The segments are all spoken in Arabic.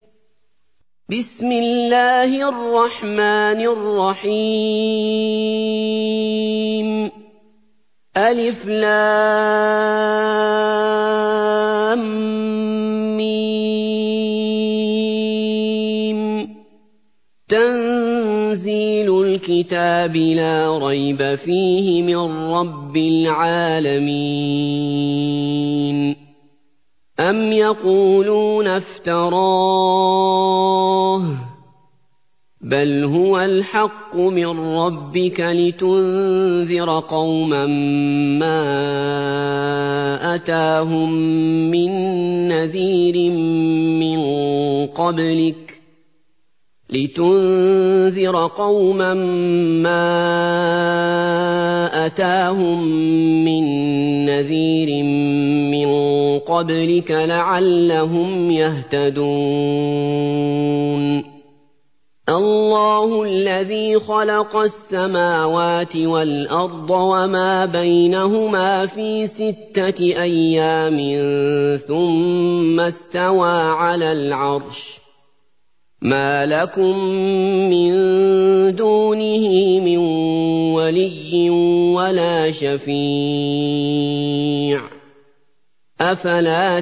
بسم الله الرحمن الرحيم ألف لام ميم تنزيل الكتاب لا ريب فيه من رب العالمين أم يقولون افتراه بل هو الحق من ربك لتنذر قوما ما أتاهم من نذير من قبلك لعلهم يهتدون الله الذي خلق السماوات والأرض وما بينهما في 6 أيام ثم استوى على العرش ما لكم من دونه من ولي ولا شفيع أفلا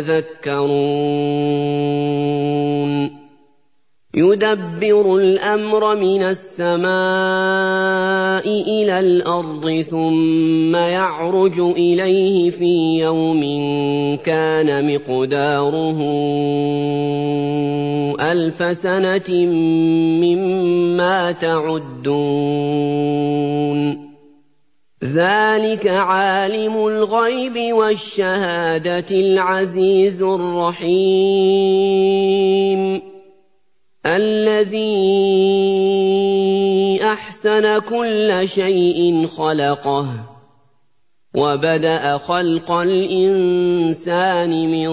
تتذكرون يدبر الأمر من السماء إلى الأرض ثم يعرج إليه في يوم كان مقداره 1000 سنة مما تعدون ذلك عالم الغيب والشهادة العزيز الرحيم الذي أحسن كل شيء خلقه وبدأ خلق الإنسان من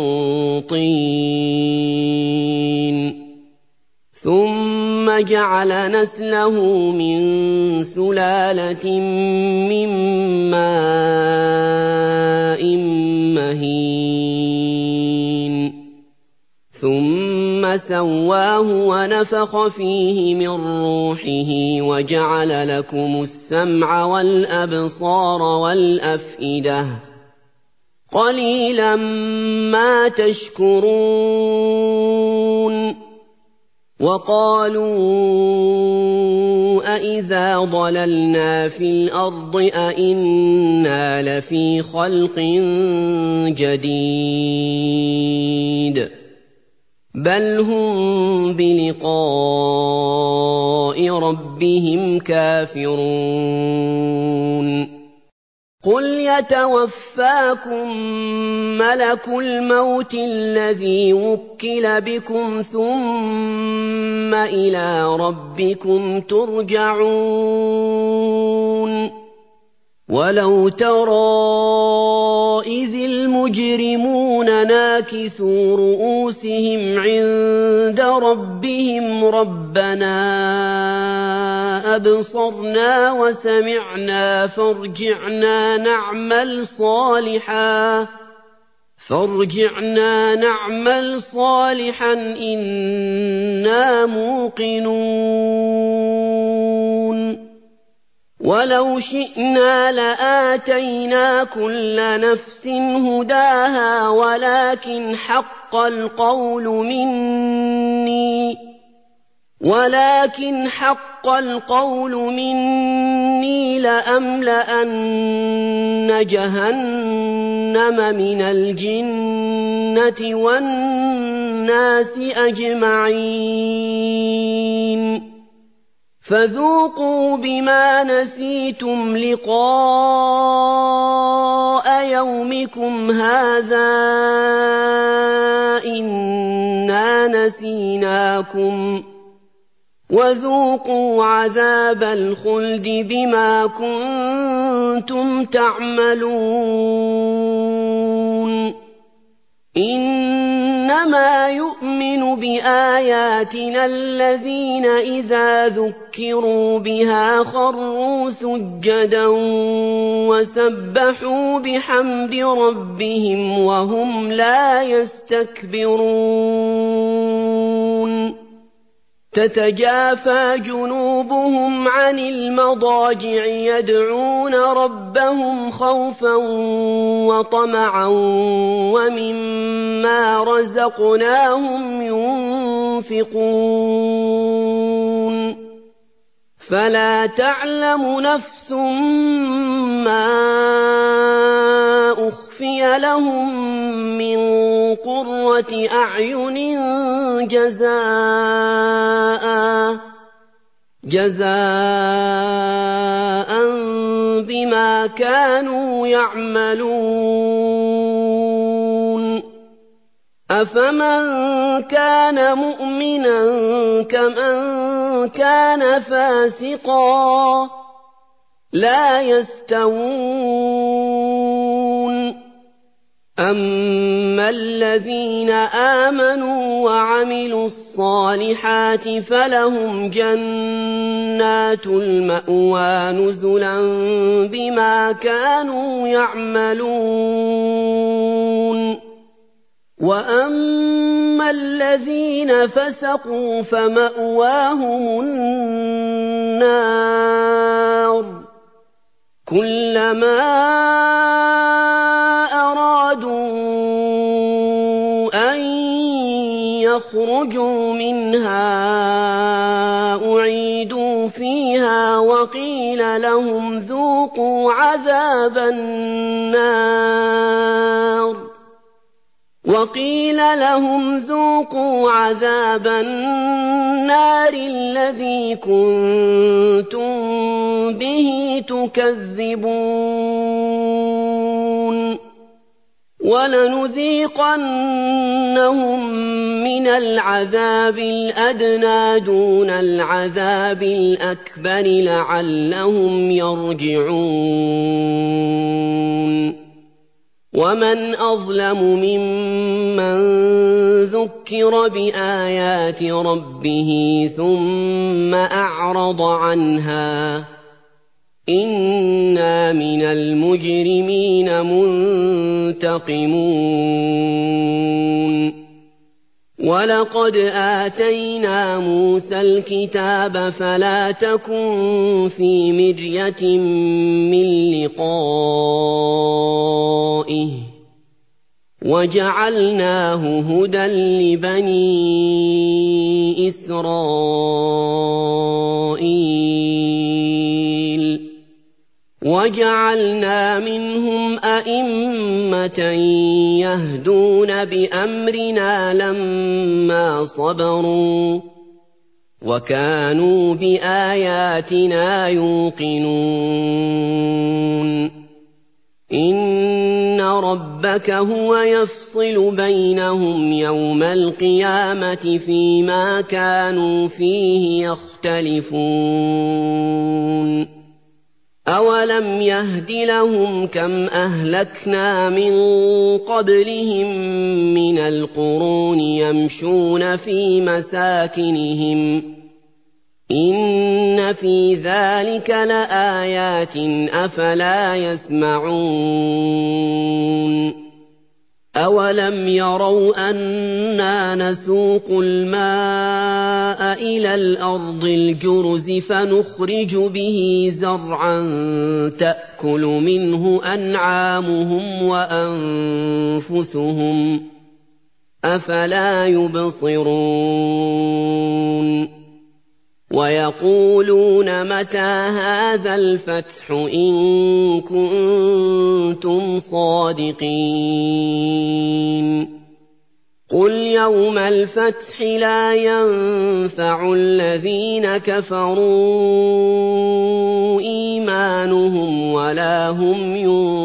طين ثم جعل نسله من سلالة من ماء مهين ثم سواه ونفخ فيه من روحه وجعل لكم السمع والأبصار والأفئدة قليلا ما تشكرون وقالوا أإذا ضللنا في الأرض أإنا لفي خلق جديد بل هم بلقاء ربهم كافرون قل يتوفاكم ملك الموت الذي وكل بكم ثم إلى ربكم ترجعون ولو ترى إذ المجرمون ناكسوا رؤوسهم عند ربهم ربنا أبصرنا وسمعنا فارجعنا نعمل صالحا إنا موقنون ولو شئنا لآتينا كل نفس هداها ولكن حق القول مني لأملأن جهنم من الجنة والناس أجمعين فذوقوا بما نسيتم لقاء يومكم هذا إنا نسيناكم وذوقوا عذاب الخلد بما كنتم تعملون إنما يؤمن بآياتنا الذين إذا ذكروا بها خروا سجدا وسبحوا بحمد ربهم وهم لا يستكبرون تتجافى جنوبهم عن المضاجع يدعون ربهم خوفا وطمعا ومما رزقناهم ينفقون فلا تعلم نفس ما أخفي لهم من قرة أعين جزاء بما كانوا يعملون أفمن كان مؤمنا كمن كان فاسقا لا يستوون أما الذين آمنوا وعملوا الصالحات فلهم جنات المأوى نزلا بما كانوا يعملون وأما الذين فسقوا فمأواهم النار كلما أرادوا أن يخرجوا منها أعيدوا فيها وقيل لهم ذوقوا عذاب النار الذي كنتم به تكذبون ولنذيقنهم من العذاب الأدنى دون العذاب الأكبر لعلهم يرجعون ومن أظلم ممن ذكر بآيات ربه ثم أعرض عنها إنا من المجرمين منتقمون ولقد آتينا موسى الكتاب فلا تكن في مرية من لقائه وجعلناه هدى لبني إسرائيل وجعلنا منهم أئمة يهدون بأمرنا لما صبروا وكانوا بآياتنا يوقنون إن ربك هو يفصل بينهم يوم القيامة فيما كانوا فيه يختلفون أولم يهد لهم كم أهلكنا من قبلهم من القرون يمشون في مساكنهم إن في ذلك لآيات أفلا يسمعون أولم يروا أنا نسوق الماء إلى الأرض الجرز فنخرج به زرعا تأكل منه أنعامهم وأنفسهم أفلا يبصرون ويقولون متى هذا الفتح إن كنتم صادقين قل يوم الفتح لا ينفع الذين كفروا إيمانهم ولا هم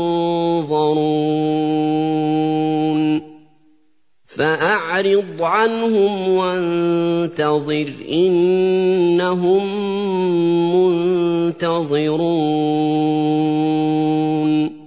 ينظرون فأعرض عنهم وانتظر إنهم منتظرون